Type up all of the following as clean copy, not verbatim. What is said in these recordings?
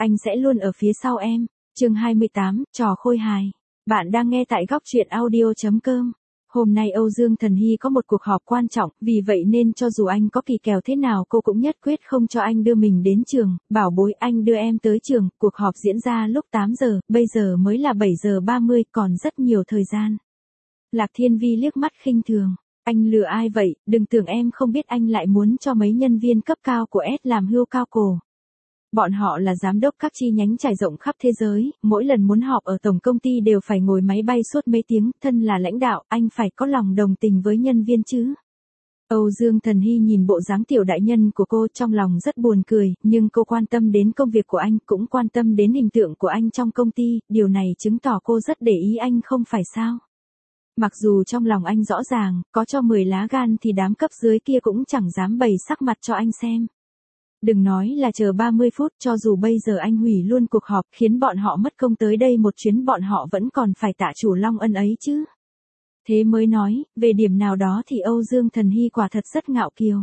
Anh sẽ luôn ở phía sau em. Chương 28, trò khôi hài. Bạn đang nghe tại góc truyện audio.com. Hôm nay Âu Dương Thần Hy có một cuộc họp quan trọng, vì vậy nên cho dù anh có kỳ kèo thế nào cô cũng nhất quyết không cho anh đưa mình đến trường. Bảo bối, anh đưa em tới trường. Cuộc họp diễn ra lúc 8 giờ, bây giờ mới là 7 giờ 30, còn rất nhiều thời gian. Lạc Thiên Vi liếc mắt khinh thường. Anh lừa ai vậy, đừng tưởng em không biết anh lại muốn cho mấy nhân viên cấp cao của S làm hươu cao cổ. Bọn họ là giám đốc các chi nhánh trải rộng khắp thế giới, mỗi lần muốn họp ở tổng công ty đều phải ngồi máy bay suốt mấy tiếng, thân là lãnh đạo, anh phải có lòng đồng tình với nhân viên chứ. Âu Dương Thần Hy nhìn bộ dáng tiểu đại nhân của cô trong lòng rất buồn cười, nhưng cô quan tâm đến công việc của anh, cũng quan tâm đến hình tượng của anh trong công ty, điều này chứng tỏ cô rất để ý anh không phải sao. Mặc dù trong lòng anh rõ ràng, có cho 10 lá gan thì đám cấp dưới kia cũng chẳng dám bày sắc mặt cho anh xem. Đừng nói là chờ 30 phút, cho dù bây giờ anh hủy luôn cuộc họp khiến bọn họ mất công tới đây một chuyến, bọn họ vẫn còn phải tạ chủ Long Ân ấy chứ. Thế mới nói, về điểm nào đó thì Âu Dương Thần Hy quả thật rất ngạo kiều.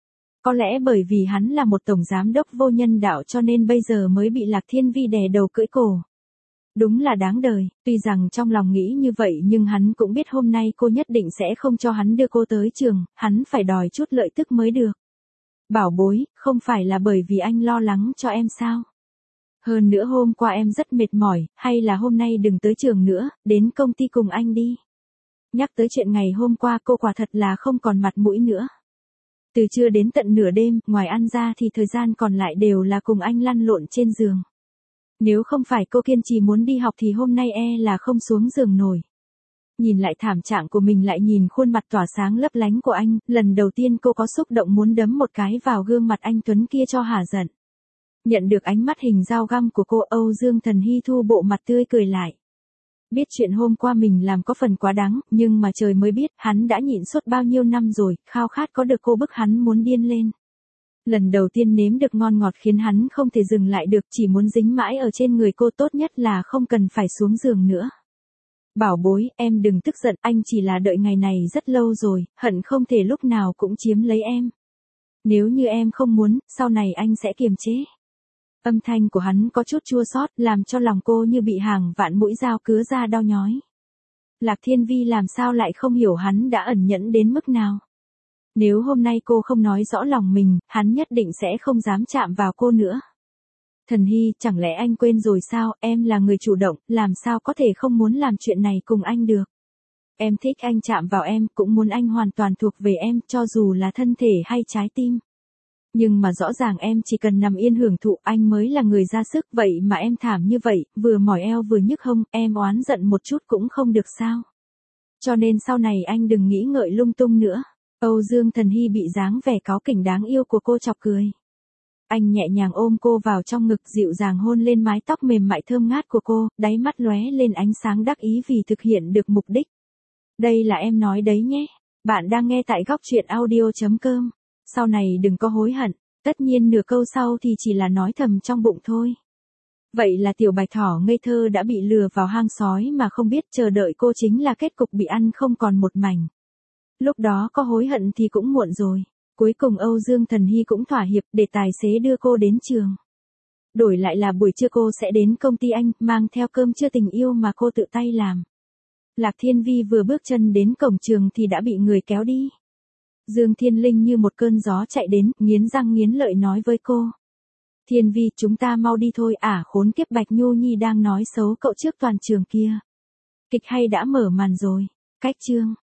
Có lẽ bởi vì hắn là một tổng giám đốc vô nhân đạo cho nên bây giờ mới bị Lạc Thiên Vi đè đầu cưỡi cổ. Đúng là đáng đời, tuy rằng trong lòng nghĩ như vậy nhưng hắn cũng biết hôm nay cô nhất định sẽ không cho hắn đưa cô tới trường, hắn phải đòi chút lợi tức mới được. Bảo bối, không phải là bởi vì anh lo lắng cho em sao? Hơn nữa hôm qua em rất mệt mỏi, hay là hôm nay đừng tới trường nữa, đến công ty cùng anh đi. Nhắc tới chuyện ngày hôm qua cô quả thật là không còn mặt mũi nữa. Từ trưa đến tận nửa đêm, ngoài ăn ra thì thời gian còn lại đều là cùng anh lăn lộn trên giường. Nếu không phải cô kiên trì muốn đi học thì hôm nay là không xuống giường nổi. Nhìn lại thảm trạng của mình lại nhìn khuôn mặt tỏa sáng lấp lánh của anh, lần đầu tiên cô có xúc động muốn đấm một cái vào gương mặt anh tuấn kia cho hả giận. Nhận được ánh mắt hình dao găm của cô, Âu Dương Thần Hy thu bộ mặt tươi cười lại. Biết chuyện hôm qua mình làm có phần quá đáng, nhưng mà trời mới biết, hắn đã nhịn suốt bao nhiêu năm rồi, khao khát có được cô bức hắn muốn điên lên. Lần đầu tiên nếm được ngon ngọt khiến hắn không thể dừng lại được, chỉ muốn dính mãi ở trên người cô, tốt nhất là không cần phải xuống giường nữa. Bảo bối, em đừng tức giận, anh chỉ là đợi ngày này rất lâu rồi, hận không thể lúc nào cũng chiếm lấy em. Nếu như em không muốn, sau này anh sẽ kiềm chế. Âm thanh của hắn có chút chua xót, làm cho lòng cô như bị hàng vạn mũi dao cứa ra đau nhói. Lạc Thiên Vi làm sao lại không hiểu hắn đã ẩn nhẫn đến mức nào. Nếu hôm nay cô không nói rõ lòng mình, hắn nhất định sẽ không dám chạm vào cô nữa. Thần Hy, chẳng lẽ anh quên rồi sao, em là người chủ động, làm sao có thể không muốn làm chuyện này cùng anh được. Em thích anh chạm vào em, cũng muốn anh hoàn toàn thuộc về em, cho dù là thân thể hay trái tim. Nhưng mà rõ ràng em chỉ cần nằm yên hưởng thụ, anh mới là người ra sức, vậy mà em thảm như vậy, vừa mỏi eo vừa nhức hông, em oán giận một chút cũng không được sao. Cho nên sau này anh đừng nghĩ ngợi lung tung nữa. Âu Dương Thần Hy bị dáng vẻ cáu kỉnh đáng yêu của cô chọc cười. Anh nhẹ nhàng ôm cô vào trong ngực, dịu dàng hôn lên mái tóc mềm mại thơm ngát của cô, đáy mắt lóe lên ánh sáng đắc ý vì thực hiện được mục đích. Đây là em nói đấy nhé. Bạn đang nghe tại góc truyện audio.com. Sau này đừng có hối hận, tất nhiên nửa câu sau thì chỉ là nói thầm trong bụng thôi. Vậy là tiểu bạch thỏ ngây thơ đã bị lừa vào hang sói mà không biết chờ đợi cô chính là kết cục bị ăn không còn một mảnh. Lúc đó có hối hận thì cũng muộn rồi. Cuối cùng Âu Dương Thần Hy cũng thỏa hiệp để tài xế đưa cô đến trường. Đổi lại là buổi trưa cô sẽ đến công ty anh, mang theo cơm trưa tình yêu mà cô tự tay làm. Lạc Thiên Vi vừa bước chân đến cổng trường thì đã bị người kéo đi. Dương Thiên Linh như một cơn gió chạy đến, nghiến răng nghiến lợi nói với cô. Thiên Vi, chúng ta mau đi thôi, khốn kiếp, Bạch Nhu Nhi đang nói xấu cậu trước toàn trường kia. Kịch hay đã mở màn rồi. Cách chương.